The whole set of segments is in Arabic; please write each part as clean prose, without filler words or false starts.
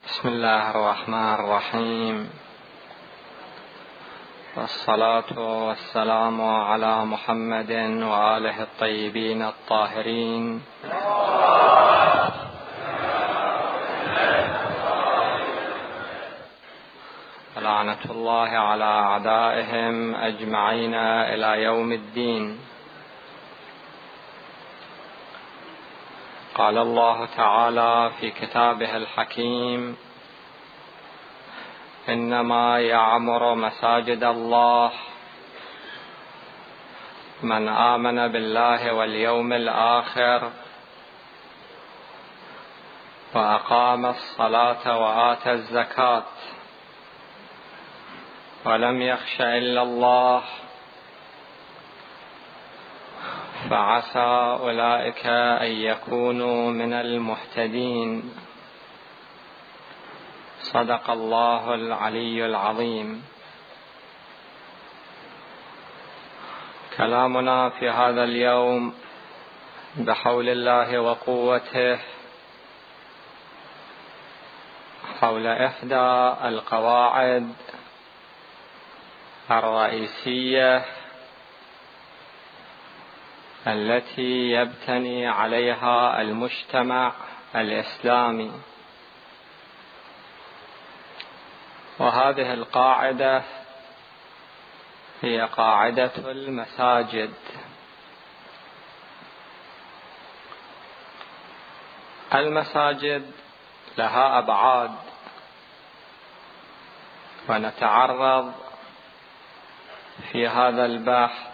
بسم الله الرحمن الرحيم، والصلاة والسلام على محمد وآله الطيبين الطاهرين، ولعنة الله على أعدائهم أجمعين إلى يوم الدين. قال الله تعالى في كتابه الحكيم: إنما يعمر مساجد الله من آمن بالله واليوم الآخر وأقام الصلاة وآتى الزكاة ولم يخش إلا الله فعسى أولئك أن يكونوا من المهتدين. صدق الله العلي العظيم. كلامنا في هذا اليوم بحول الله وقوته حول إحدى القواعد الرئيسية التي يبتني عليها المجتمع الإسلامي، وهذه القاعدة هي قاعدة المساجد. المساجد لها أبعاد، ونتعرض في هذا البحث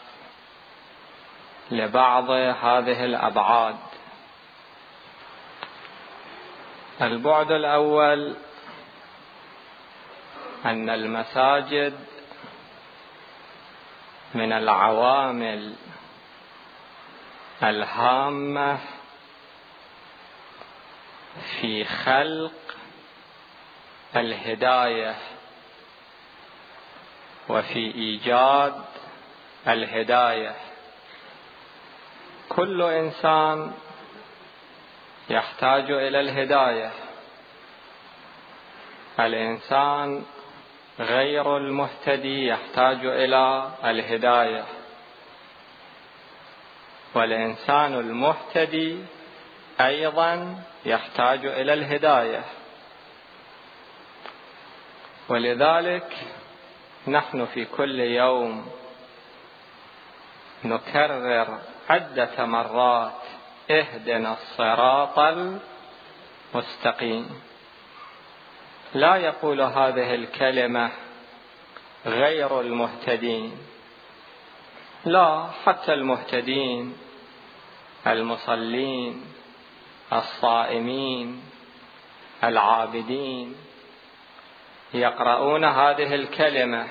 لبعض هذه الأبعاد. البعد الأول أن المساجد من العوامل الهامة في خلق الهداية وفي إيجاد الهداية. كل إنسان يحتاج إلى الهداية. الإنسان غير المهتدي يحتاج إلى الهداية، والإنسان المهتدي أيضا يحتاج إلى الهداية. ولذلك نحن في كل يوم نكرر عدة مرات: اهدنا الصراط المستقيم. لا يقول هذه الكلمة غير المهتدين، لا، حتى المهتدين المصلين الصائمين العابدين يقرؤون هذه الكلمة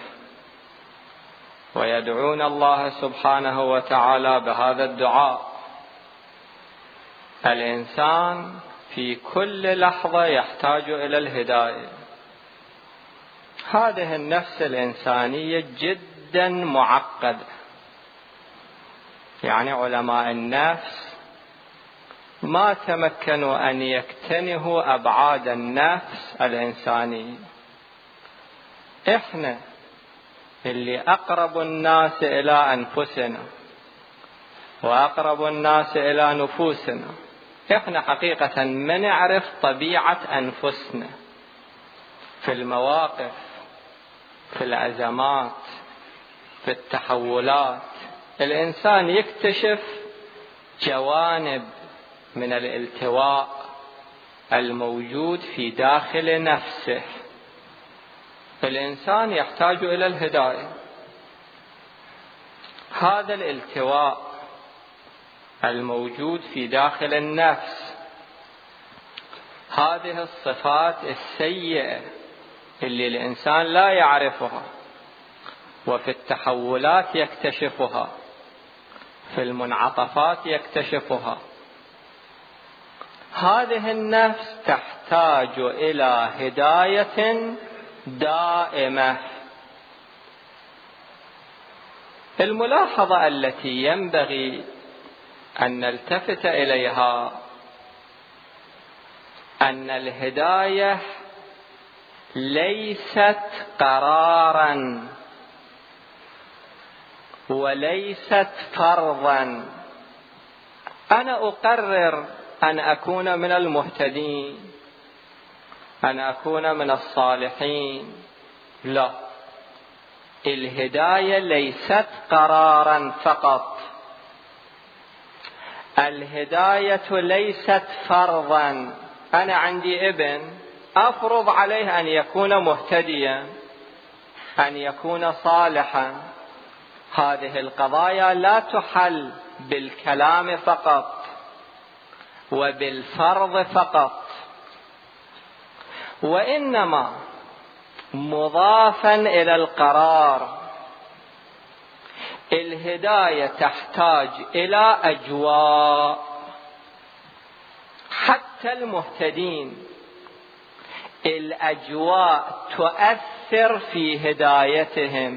ويدعون الله سبحانه وتعالى بهذا الدعاء. الإنسان في كل لحظة يحتاج إلى الهداية. هذه النفس الإنسانية جدا معقدة، يعني علماء النفس ما تمكنوا أن يكتنهوا أبعاد النفس الإنسانية. إحنا اللي أقرب الناس إلى أنفسنا وأقرب الناس إلى نفوسنا، إحنا حقيقة ما نعرف طبيعة أنفسنا في المواقف، في الأزمات، في التحولات. الإنسان يكتشف جوانب من الالتواء الموجود في داخل نفسه. الإنسان يحتاج إلى الهداية. هذا الالتواء الموجود في داخل النفس، هذه الصفات السيئة اللي الإنسان لا يعرفها وفي التحولات يكتشفها، في المنعطفات يكتشفها، هذه النفس تحتاج إلى هداية دائمة. الملاحظة التي ينبغي أن نلتفت إليها أن الهداية ليست قرارا وليست فرضا. أنا أقرر أن أكون من المهتدين، أن أكون من الصالحين. لا، الهداية ليست قرارا فقط، الهداية ليست فرضا. أنا عندي ابن أفرض عليه أن يكون مهتديا، أن يكون صالحا. هذه القضايا لا تحل بالكلام فقط وبالفرض فقط، وإنما مضافا إلى القرار. الهداية تحتاج إلى أجواء. حتى المهتدين الأجواء تؤثر في هدايتهم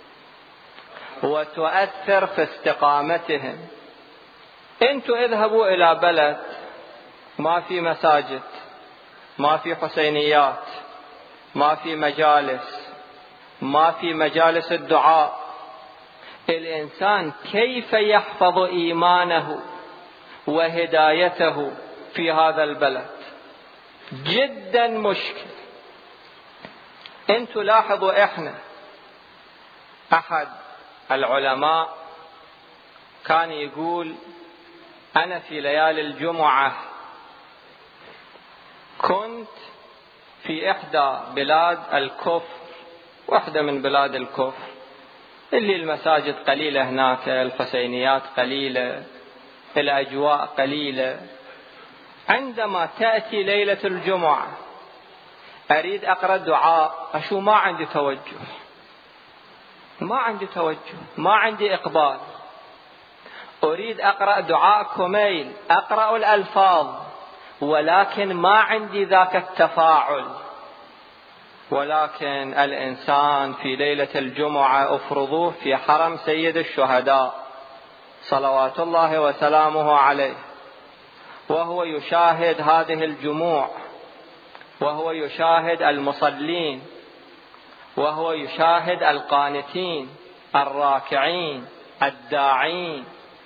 وتؤثر في استقامتهم. انتوا اذهبوا إلى بلد ما في مساجد، ما في حسينيات، ما في مجالس، ما في مجالس الدعاء. الإنسان كيف يحفظ إيمانه وهدايته في هذا البلد؟ جدا مشكل. انتوا لاحظوا، احنا أحد العلماء كان يقول: أنا في ليالي الجمعة كنت في إحدى بلاد الكفر، واحدة من بلاد الكفر اللي المساجد قليلة هناك، الحسينيات قليلة، الأجواء قليلة. عندما تأتي ليلة الجمعة أريد أقرأ دعاء، أشوف ما عندي توجه، ما عندي توجه، ما عندي إقبال. أريد أقرأ دعاء كميل، أقرأ الألفاظ، ولكن ما عندي ذاك التفاعل. ولكن الإنسان في ليلة الجمعة افرضوه في حرم سيد الشهداء صلوات الله وسلامه عليه، وهو يشاهد هذه الجموع، وهو يشاهد المصلين، وهو يشاهد القانتين الراكعين الداعين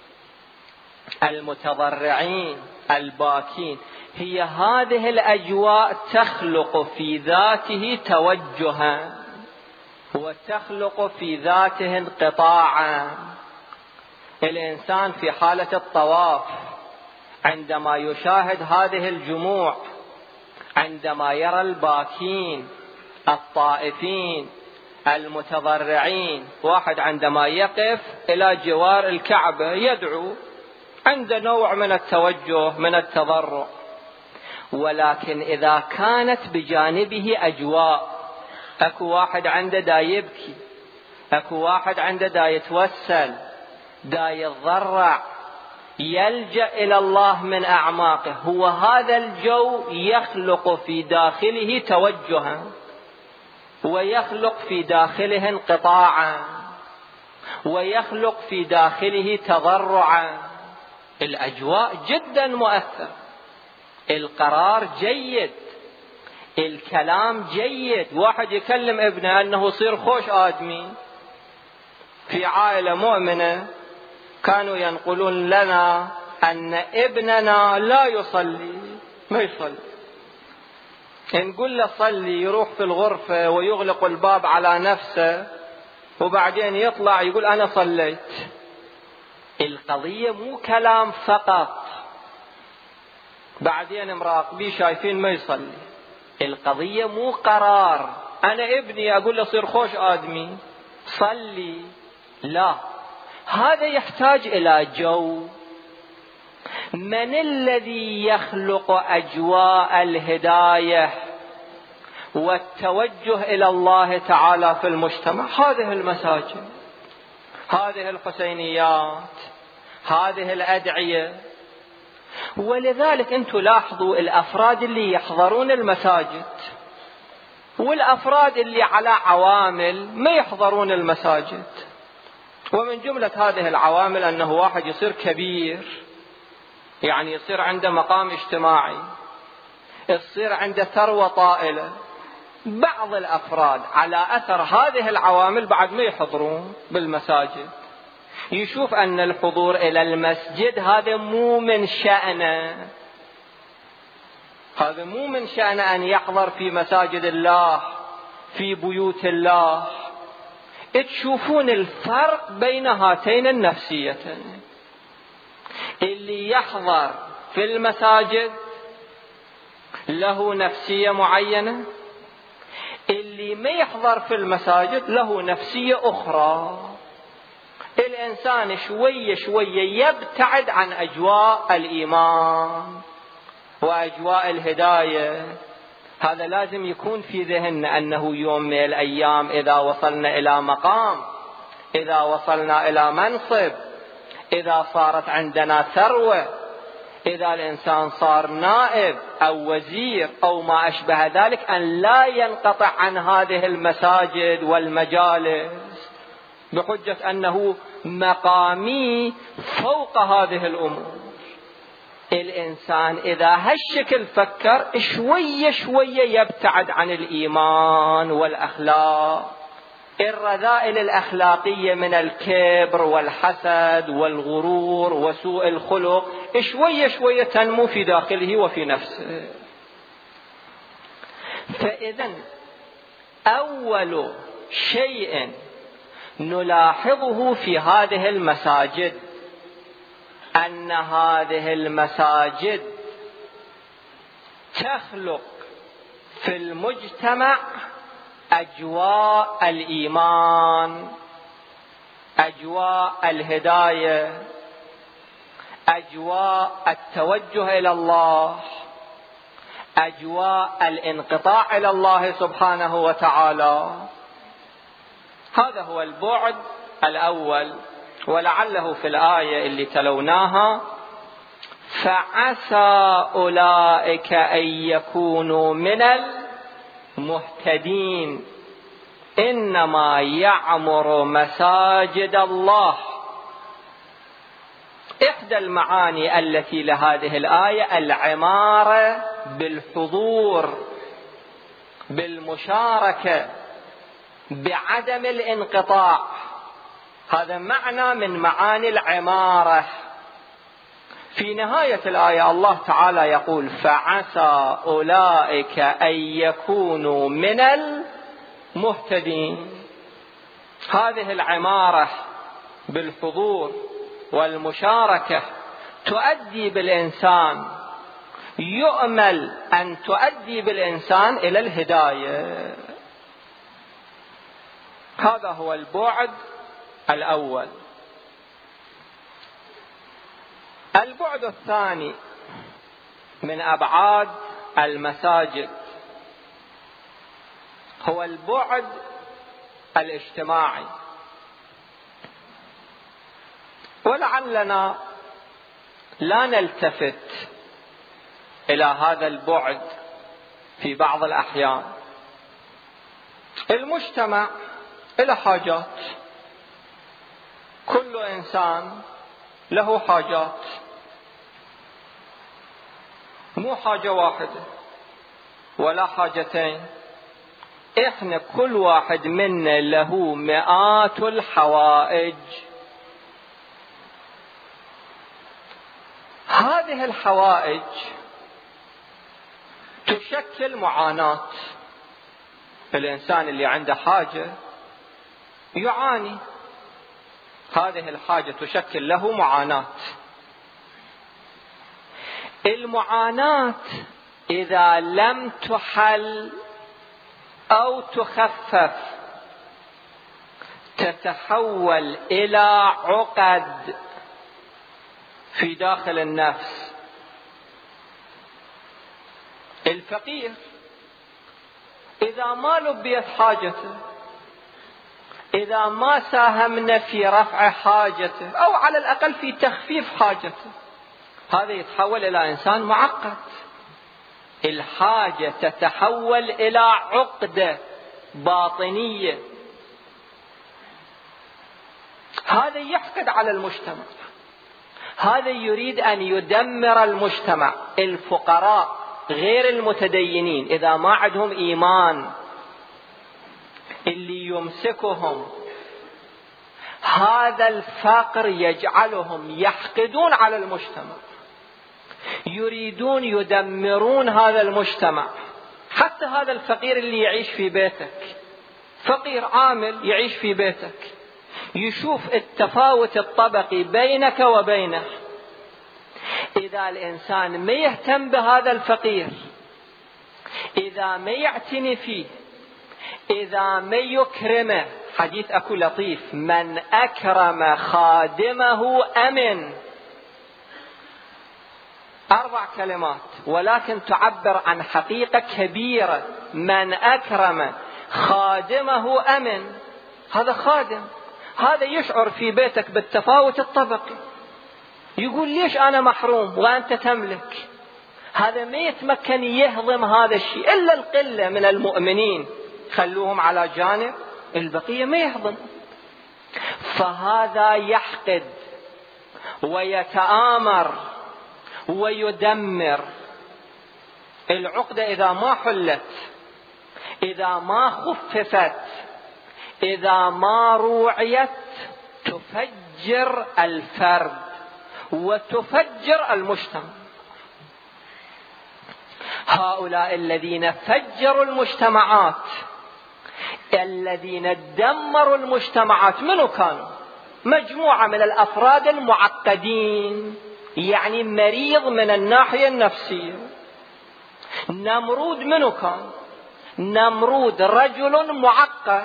المتضرعين الباكين. هي هذه الأجواء تخلق في ذاته توجها وتخلق في ذاته انقطاعا. الإنسان في حالة الطواف عندما يشاهد هذه الجموع، عندما يرى الباكين الطائفين المتضرعين، واحد عندما يقف إلى جوار الكعبة يدعو، عنده نوع من التوجه من التضرع. ولكن إذا كانت بجانبه أجواء، أكو واحد عنده دا يبكي، أكو واحد عنده دا يتوسل، دا يتضرع، يلجأ إلى الله من أعماقه، هو هذا الجو يخلق في داخله توجها ويخلق في داخله انقطاعا ويخلق في داخله تضرعا. الأجواء جدا مؤثر، القرار جيد، الكلام جيد. واحد يكلم ابنه أنه يصير خوش آدمي. في عائلة مؤمنة كانوا ينقلون لنا أن ابننا لا يصلي، ما يصلي. نقول له صلي، يروح في الغرفة ويغلق الباب على نفسه، وبعدين يطلع يقول أنا صليت. القضية مو كلام فقط، بعدين مراقبيه شايفين ما يصلي. القضية مو قرار، أنا ابني أقول له صير خوش آدمي صلي، لا، هذا يحتاج إلى جو. من الذي يخلق أجواء الهداية والتوجه إلى الله تعالى في المجتمع؟ هذه المساجد، هذه الحسينيات، هذه الأدعية. ولذلك أنتم لاحظوا الأفراد اللي يحضرون المساجد والأفراد اللي على عوامل ما يحضرون المساجد. ومن جملة هذه العوامل أنه واحد يصير كبير، يعني يصير عنده مقام اجتماعي، يصير عنده ثروة طائلة، بعض الأفراد على أثر هذه العوامل بعد ما يحضرون بالمساجد، يشوف أن الحضور إلى المسجد هذا مو من شأنه، هذا مو من شأنه أن يحضر في مساجد الله في بيوت الله. تشوفون الفرق بين هاتين النفسيتين، اللي يحضر في المساجد له نفسية معينة، اللي ما يحضر في المساجد له نفسية أخرى. الإنسان شوية شوية يبتعد عن أجواء الإيمان وأجواء الهداية. هذا لازم يكون في ذهننا، أنه يوم من الأيام إذا وصلنا إلى مقام، إذا وصلنا إلى منصب، إذا صارت عندنا ثروة، إذا الإنسان صار نائب أو وزير أو ما أشبه ذلك، أن لا ينقطع عن هذه المساجد والمجالس بحجة أنه مقامي فوق هذه الأمور. الإنسان إذا هالشكل فكر شوية شوية يبتعد عن الإيمان والأخلاق. الرذائل الأخلاقية من الكبر والحسد والغرور وسوء الخلق شوية شوية تنمو في داخله وفي نفسه. فإذا أول شيء نلاحظه في هذه المساجد أن هذه المساجد تخلق في المجتمع أجواء الإيمان، أجواء الهداية، أجواء التوجه إلى الله، أجواء الانقطاع إلى الله سبحانه وتعالى. هذا هو البعد الأول. ولعله في الآية اللي تلوناها فعسى أولئك أن يكونوا من المهتدين إنما يعمر مساجد الله. إحدى المعاني التي لهذه الآية العمارة بالحضور، بالمشاركة، بعدم الانقطاع. هذا معنى من معاني العمارة. في نهاية الآية الله تعالى يقول فعسى أولئك أن يكونوا من المهتدين. هذه العمارة بالحضور والمشاركة تؤدي بالإنسان، يؤمل أن تؤدي بالإنسان إلى الهداية. هذا هو البعد الأول. البعد الثاني من أبعاد المساجد هو البعد الاجتماعي. ولعلنا لا نلتفت إلى هذا البعد في بعض الأحيان. المجتمع له حاجات، كل إنسان له حاجات، مو حاجة واحدة ولا حاجتين. إحنا كل واحد منا له مئات الحوائج. هذه الحوائج تشكل معاناة. الإنسان اللي عنده حاجة يعاني، هذه الحاجة تشكل له معاناة. المعاناة إذا لم تحل أو تخفف تتحول إلى عقد في داخل النفس. الفقير إذا ما لبيت حاجته، إذا ما ساهمنا في رفع حاجته أو على الأقل في تخفيف حاجته، هذا يتحول إلى إنسان معقد. الحاجة تتحول إلى عقدة باطنية. هذا يحقد على المجتمع، هذا يريد أن يدمر المجتمع. الفقراء غير المتدينين إذا ما عندهم إيمان اللي يمسكهم هذا الفقر يجعلهم يحقدون على المجتمع، يريدون يدمرون هذا المجتمع. حتى هذا الفقير اللي يعيش في بيتك، فقير عامل يعيش في بيتك، يشوف التفاوت الطبقي بينك وبينه. إذا الإنسان ما يهتم بهذا الفقير، إذا ما يعتني فيه، إذا ما يكرمه، حديث أكو لطيف: من أكرم خادمه أمن. 4 كلمات ولكن تعبر عن حقيقة كبيرة. من أكرم خادمه أمن. هذا خادم، هذا يشعر في بيتك بالتفاوت الطبقي، يقول ليش أنا محروم وأنت تملك؟ هذا ما يتمكن يهضم هذا الشيء إلا القلة من المؤمنين، خلوهم على جانب، البقية ما يهضم. فهذا يحقد ويتآمر ويدمر. العقدة إذا ما حلت، إذا ما خففت، إذا ما روعيت، تفجر الفرد وتفجر المجتمع. هؤلاء الذين فجروا المجتمعات، الذين دمروا المجتمعات، منو كانوا؟ مجموعة من الأفراد المعقدين، يعني مريض من الناحية النفسية. نمرود منو كان؟ نمرود رجل معقد.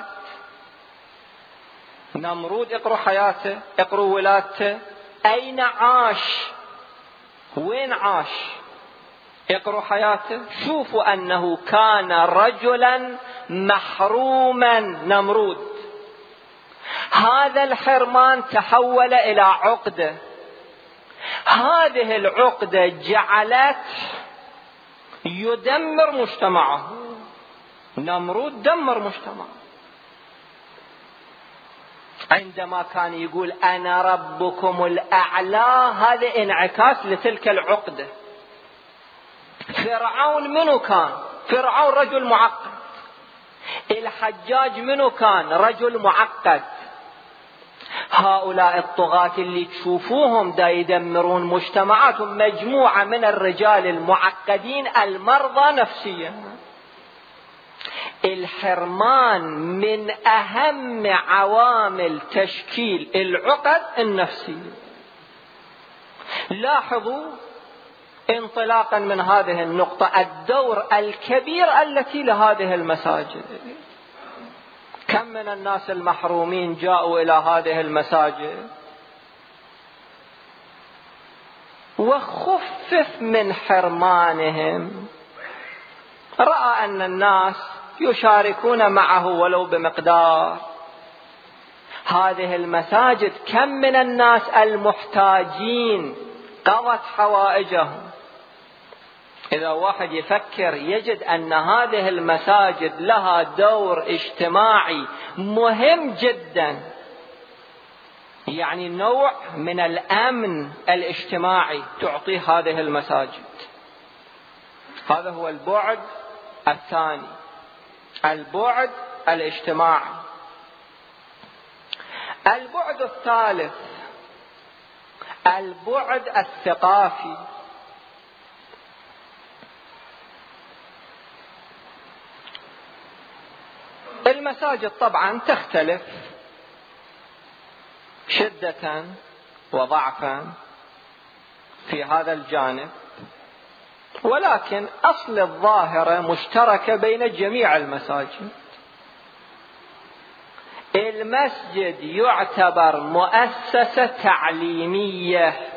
نمرود اقروا حياته، اقروا ولادته، أين عاش؟ وين عاش؟ اقروا حياته، شوفوا أنه كان رجلا محروما. نمرود هذا الحرمان تحول إلى عقدة. هذه العقدة جعلت يدمر مجتمعه. نمرود دمر مجتمعه عندما كان يقول أنا ربكم الأعلى. هذا انعكاس لتلك العقدة. فرعون منو كان؟ فرعون رجل معقد. الحجاج منو كان؟ رجل معقد. هؤلاء الطغاة اللي تشوفوهم دا يدمرون مجتمعاتهم مجموعة من الرجال المعقدين المرضى نفسيا. الحرمان من أهم عوامل تشكيل العقد النفسية. لاحظوا انطلاقا من هذه النقطة الدور الكبير التي لهذه المساجد. كم من الناس المحرومين جاءوا إلى هذه المساجد وخفف من حرمانهم، رأى أن الناس يشاركون معه ولو بمقدار. هذه المساجد كم من الناس المحتاجين قضت حوائجهم. إذا واحد يفكر يجد أن هذه المساجد لها دور اجتماعي مهم جدا، يعني نوع من الأمن الاجتماعي تعطيه هذه المساجد. هذا هو البعد الثاني، البعد الاجتماعي. البعد الثالث البعد الثقافي. المساجد طبعا تختلف شدة وضعفا في هذا الجانب، ولكن أصل الظاهرة مشتركة بين جميع المساجد. المسجد يعتبر مؤسسة تعليمية.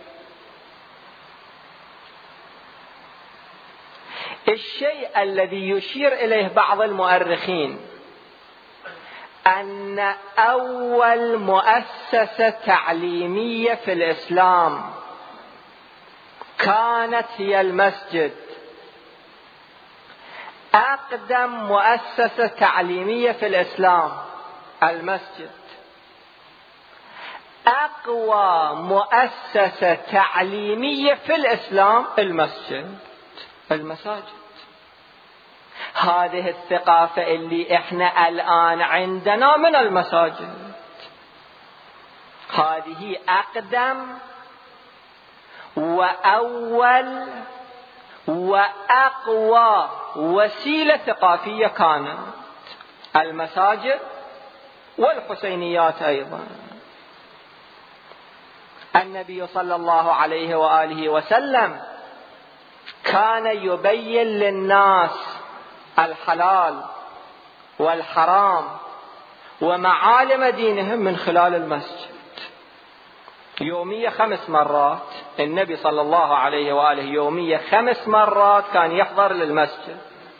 الشيء الذي يشير إليه بعض المؤرخين أن أول مؤسسة تعليمية في الإسلام كانت هي المسجد. أقدم مؤسسة تعليمية في الإسلام المسجد. أقوى مؤسسة تعليمية في الإسلام المساجد. هذه الثقافة اللي احنا الآن عندنا من المساجد، هذه أقدم وأول وأقوى وسيلة ثقافية كانت، المساجد والحسينيات أيضا. النبي صلى الله عليه وآله وسلم كان يبين للناس الحلال والحرام ومعالم دينهم من خلال المسجد. يوميا 5 مرات النبي صلى الله عليه وآله يوميا 5 مرات كان يحضر للمسجد.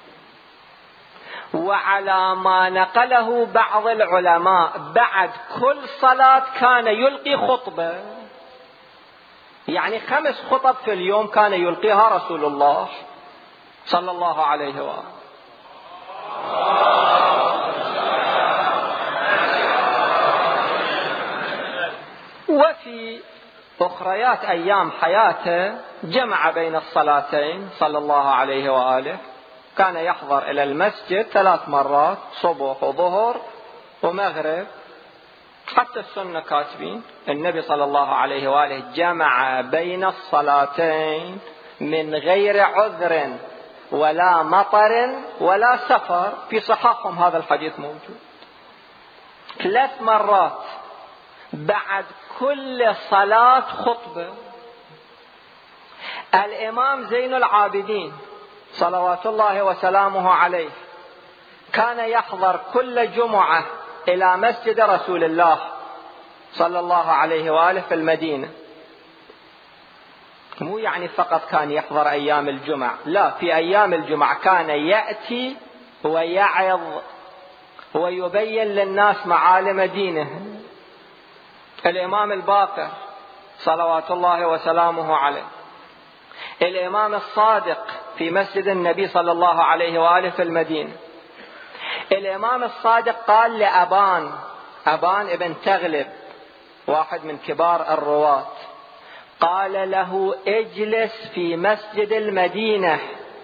وعلى ما نقله بعض العلماء بعد كل صلاة كان يلقي خطبة، يعني 5 خطب في اليوم كان يلقيها رسول الله صلى الله عليه وآله. وفي أخريات أيام حياته جمع بين الصلاتين صلى الله عليه وآله، كان يحضر إلى المسجد 3 مرات، صبح وظهر ومغرب. حتى السنة كاتبين النبي صلى الله عليه وآله جمع بين الصلاتين من غير عذر ولا مطر ولا سفر، في صحاحهم هذا الحديث موجود. 3 مرات بعد كل صلاة خطبة. الإمام زين العابدين صلوات الله وسلامه عليه كان يحضر كل جمعة إلى مسجد رسول الله صلى الله عليه وآله في المدينة. مو يعني فقط كان يحضر أيام الجمعة، لا، في أيام الجمعة كان يأتي ويعظ ويبين للناس معالم دينه. الإمام الباقر صلوات الله وسلامه عليه، الإمام الصادق في مسجد النبي صلى الله عليه وآله في المدينة. الإمام الصادق قال لأبان ابن تغلب، واحد من كبار الرواة، قال له: اجلس في مسجد المدينة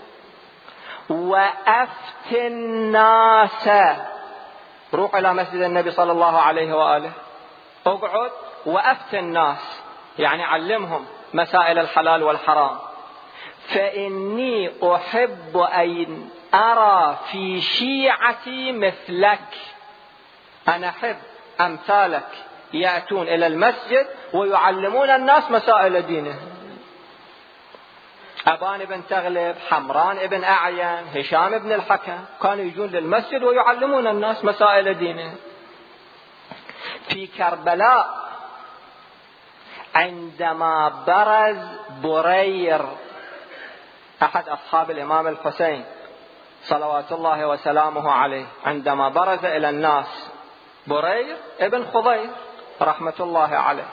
وأفت الناس. روح إلى مسجد النبي صلى الله عليه وآله، اقعد وأفت الناس، يعني علمهم مسائل الحلال والحرام. فإني أحب أن أرى في شيعتي مثلك، أنا أحب أمثالك يأتون إلى المسجد ويعلمون الناس مسائل دينه. أبان بن تغلب، حمران بن أعين، هشام بن الحكم كانوا يجون للمسجد ويعلمون الناس مسائل دينه. في كربلاء عندما برز برير أحد أصحاب الإمام الحسين صلوات الله وسلامه عليه، عندما برز إلى الناس برير ابن خضير رحمة الله عليه،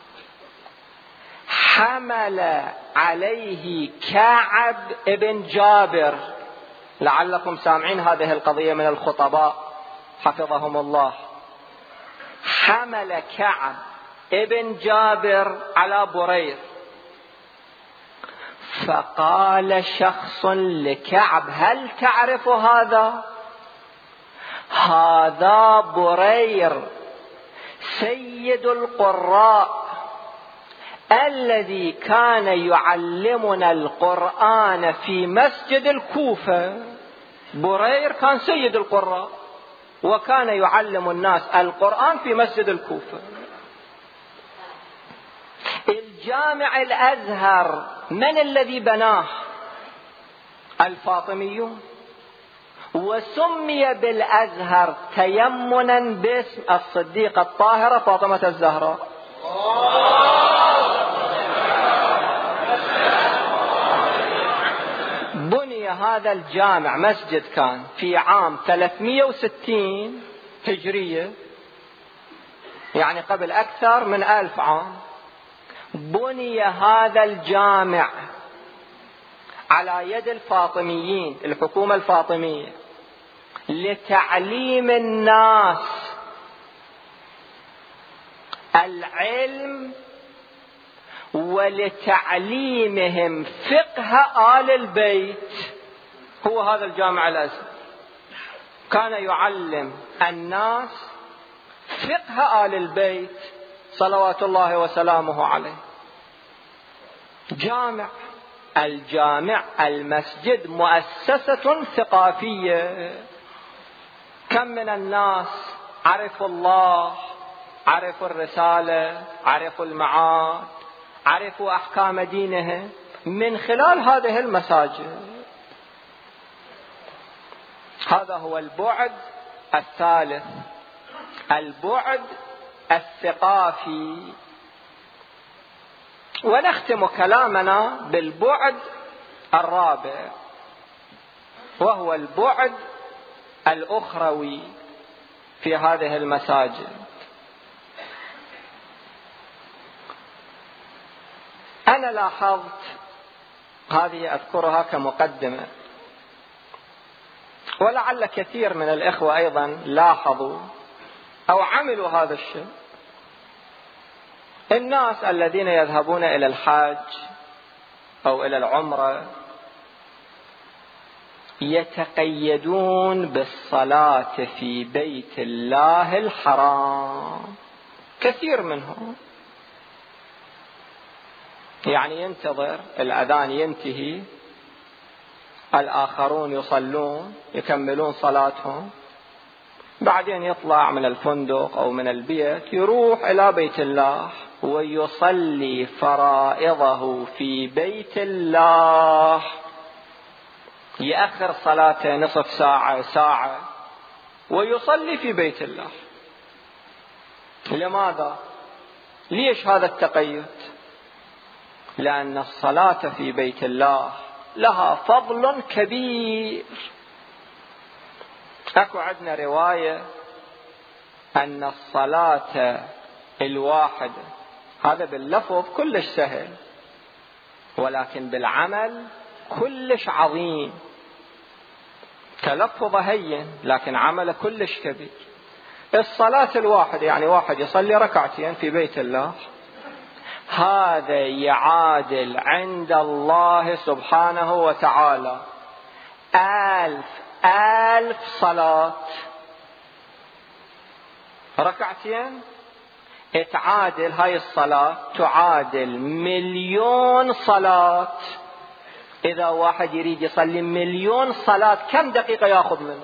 حمل عليه كعب ابن جابر. لعلكم سامعين هذه القضية من الخطباء حفظهم الله. حمل كعب ابن جابر على برير، فقال شخص لكعب: هل تعرف هذا؟ هذا برير سيد القراء الذي كان يعلمنا القرآن في مسجد الكوفة. برير كان سيد القراء وكان يعلم الناس القرآن في مسجد الكوفة. الجامع الأزهر من الذي بناه؟ الفاطميون، وسمي بالأزهر تيمنا باسم الصديقة الطاهرة فاطمة الزهراء. بني هذا الجامع، مسجد، كان في عام 360 هجرية، يعني قبل أكثر من 1000 عام. بني هذا الجامع على يد الفاطميين، الحكومة الفاطمية، لتعليم الناس العلم ولتعليمهم فقه آل البيت. هو هذا الجامع الأزهر. كان يعلم الناس فقه آل البيت صلوات الله وسلامه عليه. جامع، الجامع المسجد مؤسسة ثقافية. كم من الناس عرفوا الله، عرفوا الرسالة، عرفوا المعاد، عرفوا أحكام دينهم من خلال هذه المساجد. هذا هو البعد الثالث، البعد الثقافي. ونختم كلامنا بالبعد الرابع، وهو البعد الأخروي في هذه المساجد. أنا لاحظت، هذه أذكرها كمقدمة، ولعل كثير من الإخوة أيضا لاحظوا أو عملوا هذا الشيء. الناس الذين يذهبون إلى الحج أو إلى العمرة يتقيدون بالصلاة في بيت الله الحرام، كثير منهم يعني ينتظر الأذان ينتهي، الآخرون يصلون يكملون صلاتهم، بعدين يطلع من الفندق أو من البيت يروح إلى بيت الله ويصلي فرائضه في بيت الله، يأخر صلاته نصف ساعة ساعة ويصلي في بيت الله. لماذا؟ ليش هذا التقيد؟ لأن الصلاة في بيت الله لها فضل كبير. أكو عندنا رواية أن الصلاة الواحدة، هذا باللفظ كلش سهل ولكن بالعمل كلش عظيم. تلفظ هين لكن عمل كلش كبير. الصلاة الواحدة يعني واحد يصلي ركعتين في بيت الله، هذا يعادل عند الله سبحانه وتعالى 1000 صلاة. ركعتين تعادل، هاي الصلاة تعادل 1,000,000 صلاة. إذا واحد يريد يصلي 1,000,000 صلاة كم دقيقة يأخذ منه؟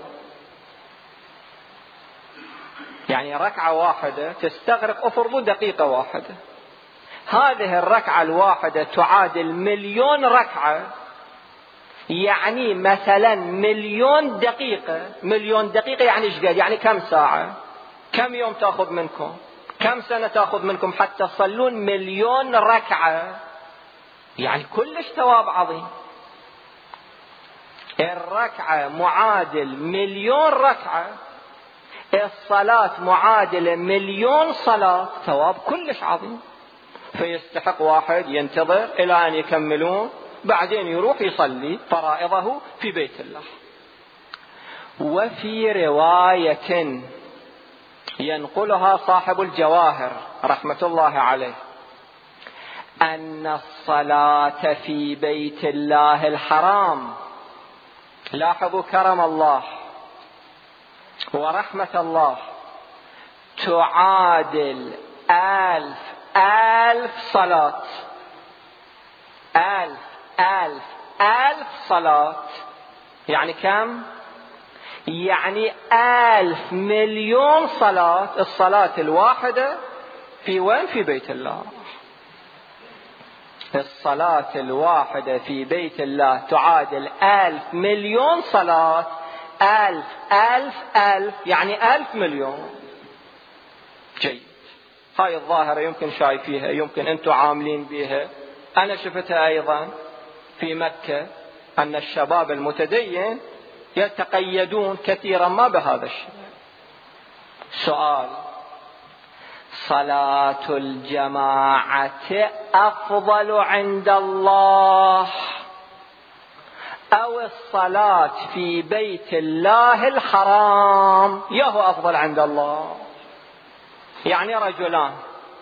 يعني ركعة واحدة تستغرق أفرضوا دقيقة واحدة. هذه الركعة الواحدة تعادل 1,000,000 ركعة، يعني مثلا 1,000,000 دقيقة. 1,000,000 دقيقة يعني ايش قد؟ يعني كم ساعة؟ كم يوم تأخذ منكم؟ كم سنة تأخذ منكم حتى تصلون 1,000,000 ركعة؟ يعني كلش ثواب عظيم. الركعة معادل 1,000,000 ركعة، الصلاة معادلة 1,000,000 صلاة، ثواب كلش عظيم. فيستحق واحد ينتظر إلى أن يكملون، بعدين يروح يصلي فرائضه في بيت الله. وفي رواية ينقلها صاحب الجواهر رحمة الله عليه أن الصلاة في بيت الله الحرام، لاحظوا كرم الله ورحمة الله، تعادل 1000 صلاة. 1000 صلاة يعني كم؟ يعني 1,000,000,000 صلاة. الصلاة الواحدة في وين؟ في بيت الله. الصلاة الواحدة في بيت الله تعادل 1,000,000,000 صلاة. 1000 يعني 1,000,000,000. جيد. هاي الظاهرة يمكن شايفيها، يمكن أنتم عاملين بها. أنا شفتها أيضا في مكة، أن الشباب المتدين يتقيدون كثيرا ما بهذا الشيء. سؤال: صلاة الجماعة أفضل عند الله أو الصلاة في بيت الله الحرام؟ يهو أفضل عند الله. يعني رجلان،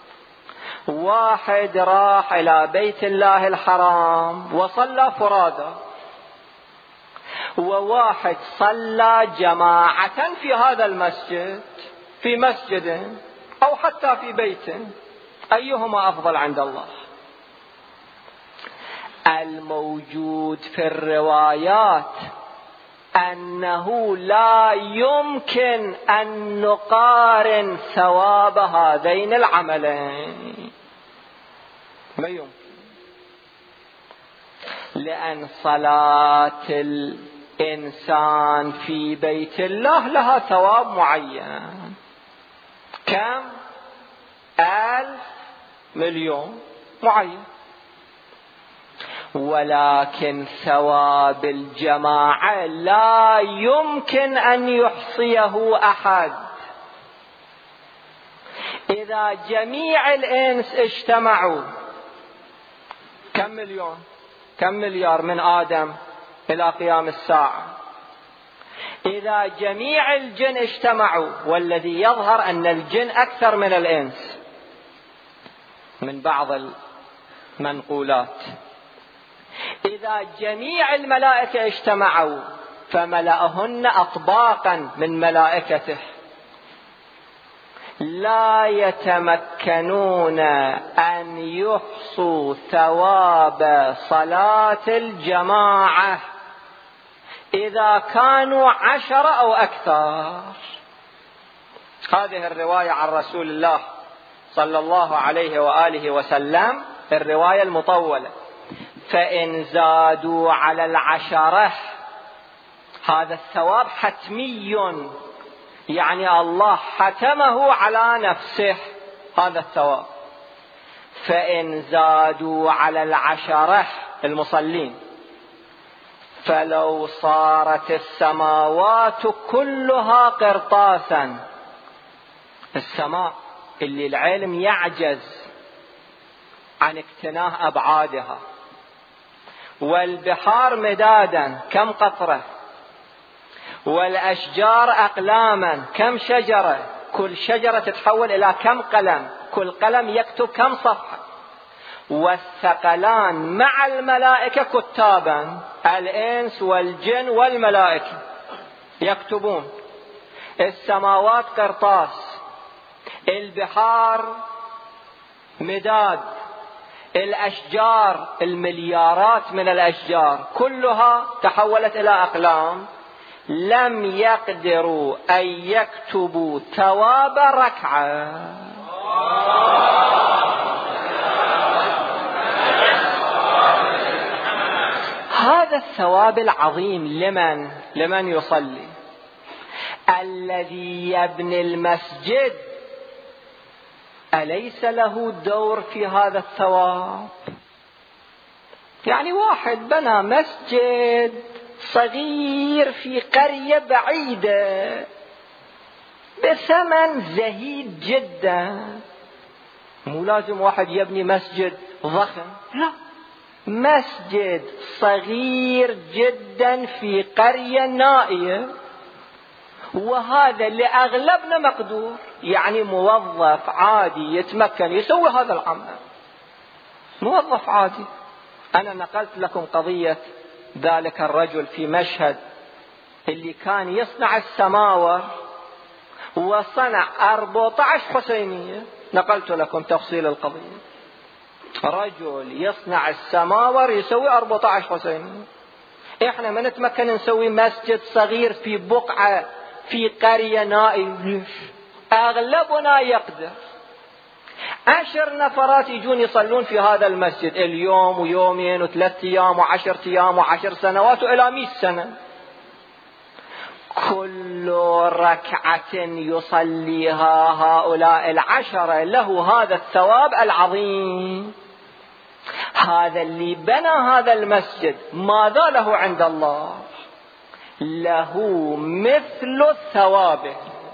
واحد راح إلى بيت الله الحرام وصلى فرادى، وواحد صلى جماعة في هذا المسجد، في مسجد أو حتى في بيت، أيهما أفضل عند الله؟ الموجود في الروايات أنه لا يمكن أن نقارن ثواب هذين العملين، ما يمكن، لأن صلاة الإنسان في بيت الله لها ثواب معين، كم؟ 1000 مليون معين، ولكن ثواب الجماعة لا يمكن أن يحصيه أحد. إذا جميع الإنس اجتمعوا، كم مليون، كم مليار من آدم إلى قيام الساعة، إذا جميع الجن اجتمعوا، والذي يظهر أن الجن أكثر من الإنس من بعض المنقولات، إذا جميع الملائكة اجتمعوا فملأهن أطباقا من ملائكته، لا يتمكنون أن يحصوا ثواب صلاة الجماعة إذا كانوا 10 أو أكثر. هذه الرواية عن رسول الله صلى الله عليه وآله وسلم، الرواية المطولة، فإن زادوا على 10 هذا الثواب حتمي، يعني الله حتمه على نفسه هذا الثواب. فإن زادوا على 10 المصلين فلو صارت السماوات كلها قرطاسا، السماء اللي العلم يعجز عن اكتناه أبعادها، والبحار مدادا كم قطرة، والأشجار أقلاما كم شجرة، كل شجرة تتحول إلى كم قلم، كل قلم يكتب كم صفحة، والثقلان مع الملائكة كتابا، الإنس والجن والملائكة يكتبون، السماوات قرطاس، البحار مداد، الأشجار المليارات من الأشجار كلها تحولت إلى أقلام، لم يقدروا أن يكتبوا ثواب ركعة. هذا الثواب العظيم لمن يصلي؟ الذي يبني المسجد أليس له دور في هذا الثواب؟ يعني واحد بنى مسجد صغير في قرية بعيدة بثمن زهيد جدا، مو لازم واحد يبني مسجد ضخم، لا، مسجد صغير جدا في قرية نائية، وهذا لأغلبنا مقدور، يعني موظف عادي يتمكن يسوي هذا العمل، موظف عادي. أنا نقلت لكم قضية ذلك الرجل في مشهد اللي كان يصنع السماور وصنع 14 حسينية، نقلت لكم تفصيل القضية. رجل يصنع السماور يسوي 14 حسينية. احنا ما نتمكن نسوي مسجد صغير في بقعة في قرية نائية، اغلبنا يقدر 10 نفرات يجون يصلون في هذا المسجد اليوم ويومين و3 أيام و10 أيام و10 سنوات وإلى 100 سنة. كل ركعة يصليها هؤلاء 10 له هذا الثواب العظيم. هذا اللي بنى هذا المسجد ماذا له عند الله؟ له مثل ثوابه،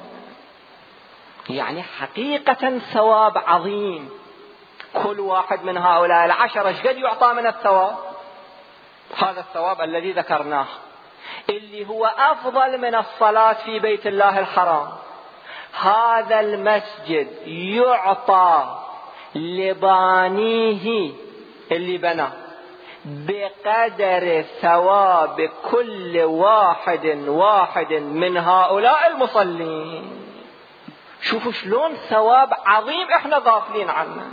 يعني حقيقة ثواب عظيم. كل واحد من هؤلاء 10 ايش قد يعطى من الثواب؟ هذا الثواب الذي ذكرناه اللي هو أفضل من الصلاة في بيت الله الحرام. هذا المسجد يعطى لبانيه اللي بناه بقدر ثواب كل واحد من هؤلاء المصلين. شوفوا شلون ثواب عظيم احنا غافلين عنه،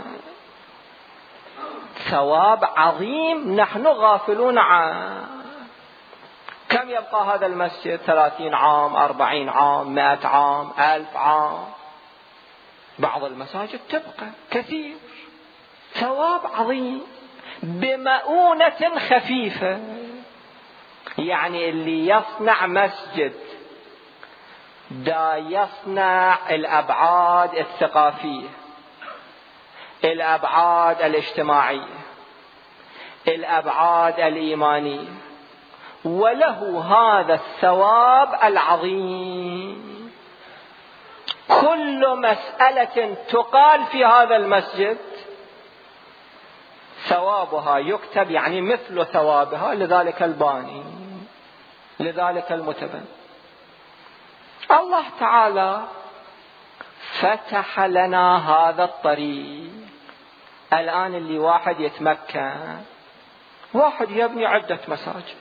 ثواب عظيم نحن غافلون عنه. كم يبقى هذا المسجد؟ 30 عام، 40 عام، 100 عام، 1000 عام. بعض المساجد تبقى كثير، ثواب عظيم بمؤونة خفيفة. يعني اللي يصنع مسجد دا يصنع الأبعاد الثقافية، الأبعاد الاجتماعية، الأبعاد الإيمانية، وله هذا الثواب العظيم. كل مسألة تقال في هذا المسجد ثوابها يكتب، يعني مثل ثوابها لذلك الباني، لذلك المتبن. الله تعالى فتح لنا هذا الطريق. الآن اللي واحد يتمكن، واحد يبني عدة مساجد،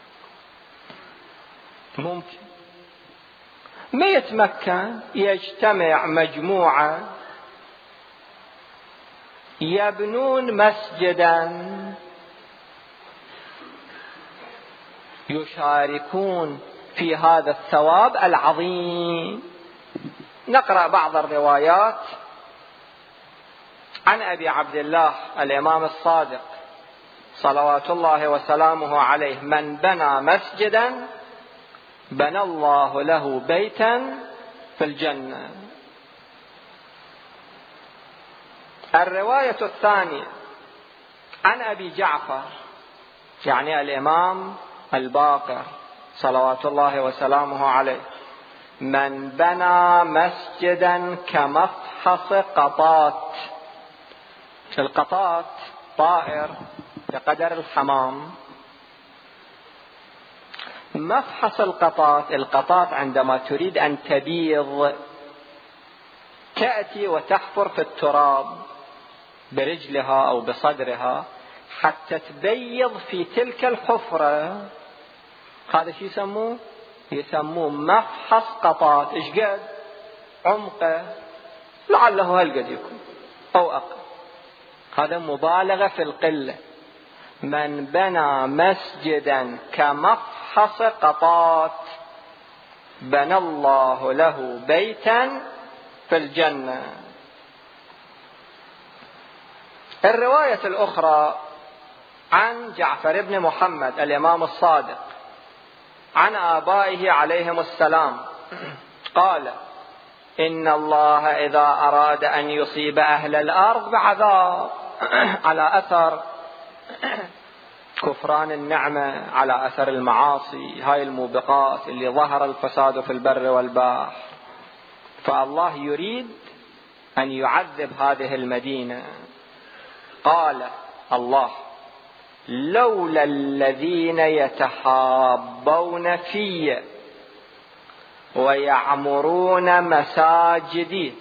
ممكن ما يتمكن يجتمع مجموعة يبنون مسجدا يشاركون في هذا الثواب العظيم. نقرأ بعض الروايات عن أبي عبد الله الإمام الصادق صلوات الله وسلامه عليه: من بنى مسجدا بنى الله له بيتا في الجنة. الرواية الثانية عن أبي جعفر، يعني الإمام الباقر صلوات الله وسلامه عليه: من بنى مسجدا كمفحص قطات. القطات طائر بقدر الحمام. مفحص القطات عندما تريد أن تبيض تأتي وتحفر في التراب برجلها أو بصدرها حتى تبيض في تلك الحفرة. هذا شيء يسموه مفحص قطات. إيش قد عمقه؟ لعله هالقد يكون أو أقل. هذا مبالغة في القلة. من بنى مسجدا كمفحص قطات بنى الله له بيتا في الجنة. الرواية الأخرى عن جعفر بن محمد الإمام الصادق عن آبائه عليهم السلام قال: إن الله إذا أراد أن يصيب أهل الأرض بعذاب على أثر كفران النعمة، على أثر المعاصي، هاي الموبقات اللي ظهر الفساد في البر والبحر، فالله يريد أن يعذب هذه المدينة. قال الله: لولا الذين يتحابون في ويعمرون مساجدي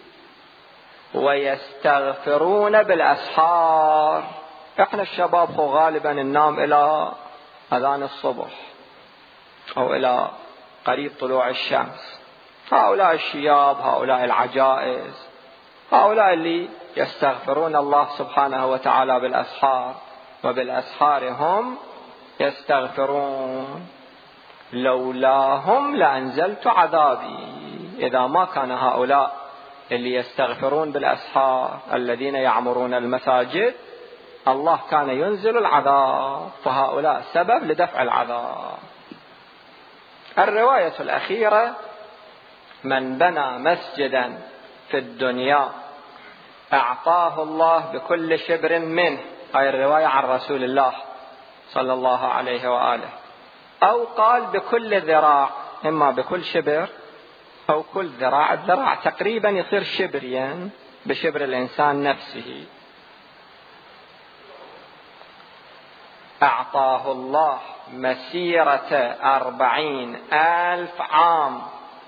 ويستغفرون بالأسحار. احنا الشباب غالبا ننام إلى أذان الصبح أو إلى قريب طلوع الشمس. هؤلاء الشياب، هؤلاء العجائز، هؤلاء اللي يستغفرون الله سبحانه وتعالى بالأسحار، وبالأسحار هم يستغفرون. لولاهم لأنزلت عذابي. إذا ما كان هؤلاء اللي يستغفرون بالأسحار الذين يعمرون المساجد، الله كان ينزل العذاب، فهؤلاء سبب لدفع العذاب. الرواية الأخيرة: من بنى مسجدا في الدنيا أعطاه الله بكل شبر منه. هاي الرواية عن رسول الله صلى الله عليه وآله. أو قال بكل ذراع، إما بكل شبر أو كل ذراع. الذراع تقريبا يصير شبريا بشبر الإنسان نفسه. أعطاه الله مسيرة 40,000 عام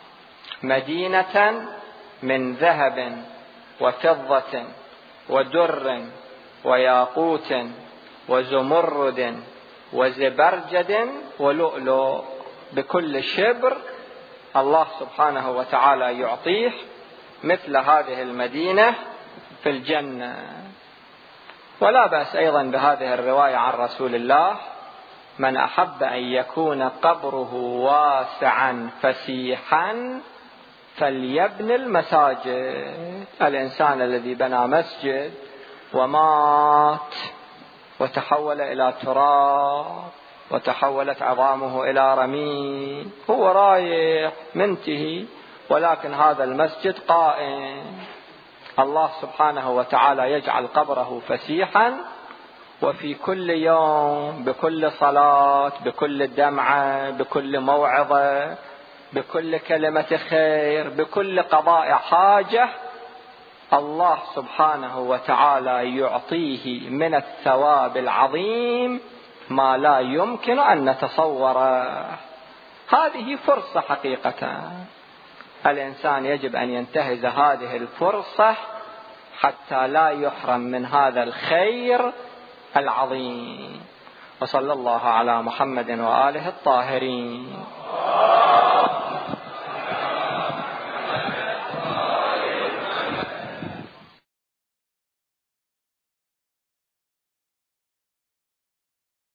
مدينة من ذهب وفضة ودر وياقوت وزمرد وزبرجد ولؤلؤ، بكل شبر الله سبحانه وتعالى يعطيه مثل هذه المدينة في الجنة. ولا بأس أيضا بهذه الرواية عن رسول الله: من أحب أن يكون قبره واسعا فسيحا فليبني المساجد. الإنسان الذي بنى مسجد ومات وتحول إلى تراب وتحولت عظامه إلى رميم، هو رايح منتهي، ولكن هذا المسجد قائم. الله سبحانه وتعالى يجعل قبره فسيحا، وفي كل يوم بكل صلاة، بكل دمعة، بكل موعظة، بكل كلمة خير، بكل قضاء حاجة، الله سبحانه وتعالى يعطيه من الثواب العظيم ما لا يمكن أن نتصوره. هذه فرصة حقيقة، الإنسان يجب أن ينتهز هذه الفرصة حتى لا يحرم من هذا الخير العظيم. وصلى الله على محمد وآله الطاهرين.